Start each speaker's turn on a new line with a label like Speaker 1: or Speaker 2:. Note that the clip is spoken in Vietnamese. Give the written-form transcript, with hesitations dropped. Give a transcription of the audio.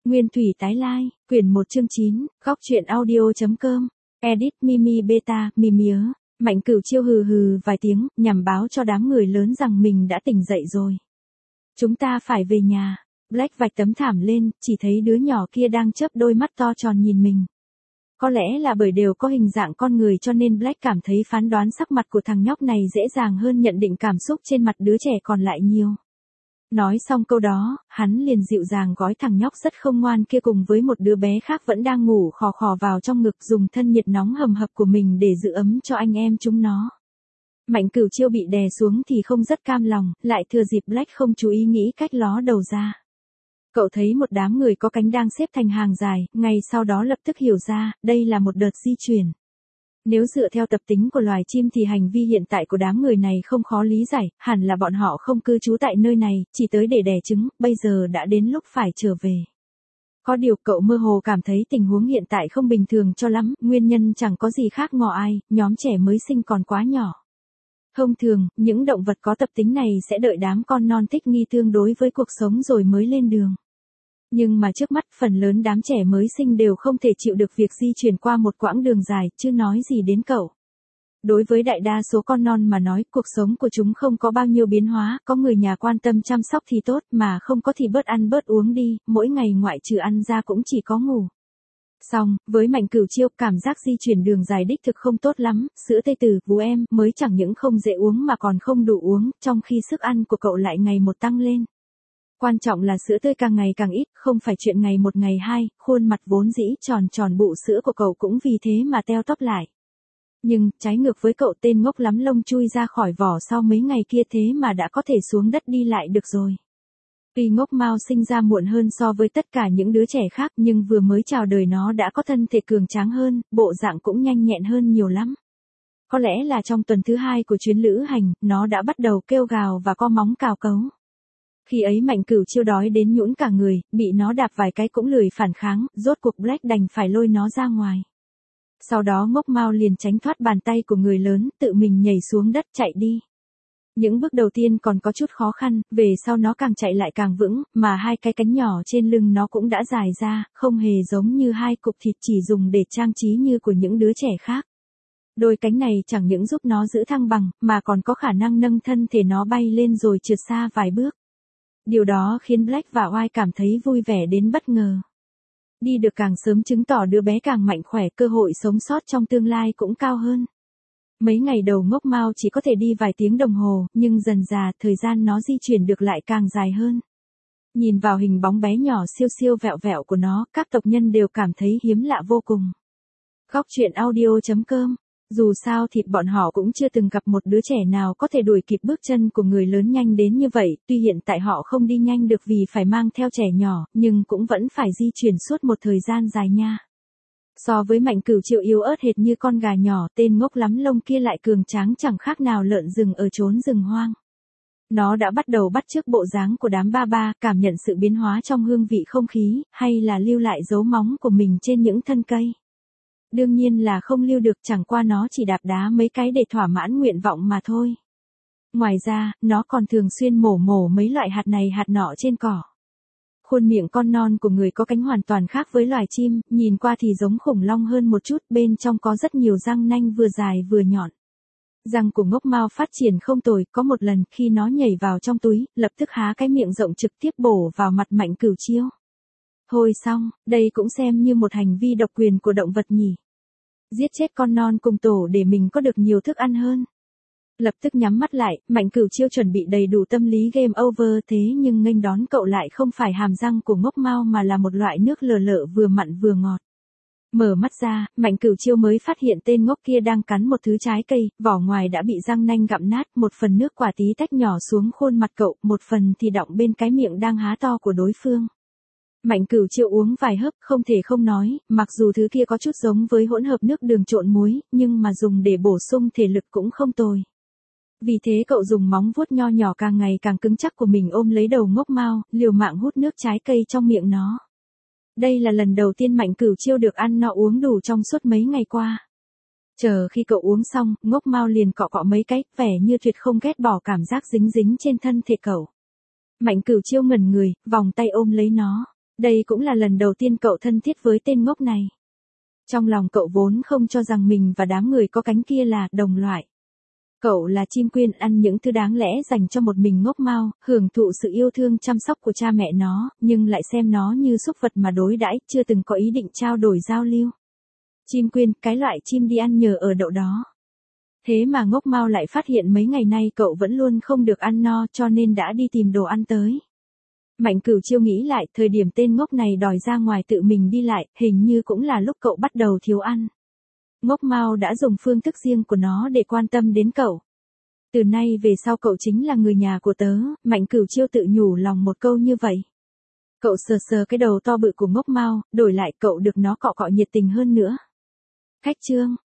Speaker 1: Nguyên thủy tái lai, quyển 1 chương 9, góc truyện audio.com, edit Mimi Beta, Mimia, Mạnh Cửu Chiêu hừ hừ vài tiếng, nhằm báo cho đám người lớn rằng mình đã tỉnh dậy rồi. Chúng ta phải về nhà. Black vạch tấm thảm lên, chỉ thấy đứa nhỏ kia đang chớp đôi mắt to tròn nhìn mình. Có lẽ là bởi đều có hình dạng con người cho nên Black cảm thấy phán đoán sắc mặt của thằng nhóc này dễ dàng hơn nhận định cảm xúc trên mặt đứa trẻ còn lại nhiều. Nói xong câu đó, hắn liền dịu dàng gói thằng nhóc rất không ngoan kia cùng với một đứa bé khác vẫn đang ngủ khò khò vào trong ngực, dùng thân nhiệt nóng hầm hập của mình để giữ ấm cho anh em chúng nó. Mạnh Cửu Chiêu bị đè xuống thì không rất cam lòng, lại thừa dịp Black không chú ý nghĩ cách ló đầu ra. Cậu thấy một đám người có cánh đang xếp thành hàng dài, ngay sau đó lập tức hiểu ra, đây là một đợt di chuyển. Nếu dựa theo tập tính của loài chim thì hành vi hiện tại của đám người này không khó lý giải, hẳn là bọn họ không cư trú tại nơi này, chỉ tới để đẻ trứng, bây giờ đã đến lúc phải trở về. Có điều cậu mơ hồ cảm thấy tình huống hiện tại không bình thường cho lắm, nguyên nhân chẳng có gì khác ngò ai, nhóm trẻ mới sinh còn quá nhỏ. Thông thường, những động vật có tập tính này sẽ đợi đám con non thích nghi tương đối với cuộc sống rồi mới lên đường. Nhưng mà trước mắt phần lớn đám trẻ mới sinh đều không thể chịu được việc di chuyển qua một quãng đường dài, chứ nói gì đến cậu. Đối với đại đa số con non mà nói, cuộc sống của chúng không có bao nhiêu biến hóa, có người nhà quan tâm chăm sóc thì tốt, mà không có thì bớt ăn bớt uống đi, mỗi ngày ngoại trừ ăn ra cũng chỉ có ngủ. Xong, với Mạnh Cửu Chiêu, cảm giác di chuyển đường dài đích thực không tốt lắm, sữa tê từ, vú em, mới chẳng những không dễ uống mà còn không đủ uống, trong khi sức ăn của cậu lại ngày một tăng lên. Quan trọng là sữa tươi càng ngày càng ít, không phải chuyện ngày một ngày hai, khuôn mặt vốn dĩ tròn tròn bụ sữa của cậu cũng vì thế mà teo tóp lại. Nhưng, trái ngược với cậu, tên ngốc lắm lông chui ra khỏi vỏ sau mấy ngày kia thế mà đã có thể xuống đất đi lại được rồi. Tuy Ngốc Mao sinh ra muộn hơn so với tất cả những đứa trẻ khác nhưng vừa mới chào đời nó đã có thân thể cường tráng hơn, bộ dạng cũng nhanh nhẹn hơn nhiều lắm. Có lẽ là trong tuần thứ 2 của chuyến lữ hành, nó đã bắt đầu kêu gào và co móng cào cấu. Khi ấy Mạnh Cửu Chiêu đói đến nhũn cả người, bị nó đạp vài cái cũng lười phản kháng, rốt cuộc Black đành phải lôi nó ra ngoài. Sau đó Ngốc Mao liền tránh thoát bàn tay của người lớn, tự mình nhảy xuống đất chạy đi. Những bước đầu tiên còn có chút khó khăn, về sau nó càng chạy lại càng vững, mà hai cái cánh nhỏ trên lưng nó cũng đã dài ra, không hề giống như hai cục thịt chỉ dùng để trang trí như của những đứa trẻ khác. Đôi cánh này chẳng những giúp nó giữ thăng bằng, mà còn có khả năng nâng thân thể nó bay lên rồi trượt xa vài bước. Điều đó khiến Black và White cảm thấy vui vẻ đến bất ngờ. Đi được càng sớm chứng tỏ đứa bé càng mạnh khỏe, cơ hội sống sót trong tương lai cũng cao hơn. Mấy ngày đầu Ngốc Mao chỉ có thể đi vài tiếng đồng hồ, nhưng dần dà thời gian nó di chuyển được lại càng dài hơn. Nhìn vào hình bóng bé nhỏ siêu siêu vẹo vẹo của nó, các tộc nhân đều cảm thấy hiếm lạ vô cùng. Góc truyện audio.com. Dù sao thì bọn họ cũng chưa từng gặp một đứa trẻ nào có thể đuổi kịp bước chân của người lớn nhanh đến như vậy, tuy hiện tại họ không đi nhanh được vì phải mang theo trẻ nhỏ, nhưng cũng vẫn phải di chuyển suốt một thời gian dài nha. So với Mạnh Cửu Chiêu yếu ớt hệt như con gà nhỏ, tên ngốc lắm lông kia lại cường tráng chẳng khác nào lợn rừng ở chốn rừng hoang. Nó đã bắt đầu bắt chước bộ dáng của đám ba ba, cảm nhận sự biến hóa trong hương vị không khí, hay là lưu lại dấu móng của mình trên những thân cây. Đương nhiên là không lưu được, chẳng qua nó chỉ đạp đá mấy cái để thỏa mãn nguyện vọng mà thôi. Ngoài ra, nó còn thường xuyên mổ mấy loại hạt này hạt nọ trên cỏ. Khuôn miệng con non của người có cánh hoàn toàn khác với loài chim, nhìn qua thì giống khủng long hơn một chút, bên trong có rất nhiều răng nanh vừa dài vừa nhọn. Răng của Ngốc Mao phát triển không tồi, có một lần khi nó nhảy vào trong túi, lập tức há cái miệng rộng trực tiếp bổ vào mặt Mạnh Cửu Chiêu. Thôi xong, đây cũng xem như một hành vi độc quyền của động vật nhỉ. Giết chết con non cùng tổ để mình có được nhiều thức ăn hơn. Lập tức nhắm mắt lại, Mạnh Cửu Chiêu chuẩn bị đầy đủ tâm lý game over, thế nhưng nghênh đón cậu lại không phải hàm răng của Ngốc Mao mà là một loại nước lờ lợ vừa mặn vừa ngọt. Mở mắt ra, Mạnh Cửu Chiêu mới phát hiện tên ngốc kia đang cắn một thứ trái cây, vỏ ngoài đã bị răng nanh gặm nát, một phần nước quả tí tách nhỏ xuống khuôn mặt cậu, một phần thì đọng bên cái miệng đang há to của đối phương. Mạnh Cửu Chiêu uống vài hớp, không thể không nói, mặc dù thứ kia có chút giống với hỗn hợp nước đường trộn muối, nhưng mà dùng để bổ sung thể lực cũng không tồi. Vì thế cậu dùng móng vuốt nho nhỏ càng ngày càng cứng chắc của mình ôm lấy đầu Ngốc Mao, liều mạng hút nước trái cây trong miệng nó. Đây là lần đầu tiên Mạnh Cửu Chiêu được ăn no uống đủ trong suốt mấy ngày qua. Chờ khi cậu uống xong, Ngốc Mao liền cọ cọ mấy cái, vẻ như tuyệt không ghét bỏ cảm giác dính dính trên thân thể cậu. Mạnh Cửu Chiêu ngẩn người, vòng tay ôm lấy nó. Đây cũng là lần đầu tiên cậu thân thiết với tên ngốc này. Trong lòng cậu vốn không cho rằng mình và đám người có cánh kia là đồng loại. Cậu là chim quyên ăn những thứ đáng lẽ dành cho một mình ngốc mao, hưởng thụ sự yêu thương chăm sóc của cha mẹ nó, nhưng lại xem nó như súc vật mà đối đãi, chưa từng có ý định trao đổi giao lưu. Chim quyên, cái loại chim đi ăn nhờ ở đậu đó. Thế mà ngốc mao lại phát hiện mấy ngày nay cậu vẫn luôn không được ăn no, cho nên đã đi tìm đồ ăn tới. Mạnh Cửu Chiêu nghĩ lại, thời điểm tên ngốc này đòi ra ngoài tự mình đi lại, hình như cũng là lúc cậu bắt đầu thiếu ăn. Ngốc mao đã dùng phương thức riêng của nó để quan tâm đến cậu. Từ nay về sau cậu chính là người nhà của tớ, Mạnh Cửu Chiêu tự nhủ lòng một câu như vậy. Cậu sờ sờ cái đầu to bự của ngốc mao, đổi lại cậu được nó cọ cọ nhiệt tình hơn nữa. Khách trương,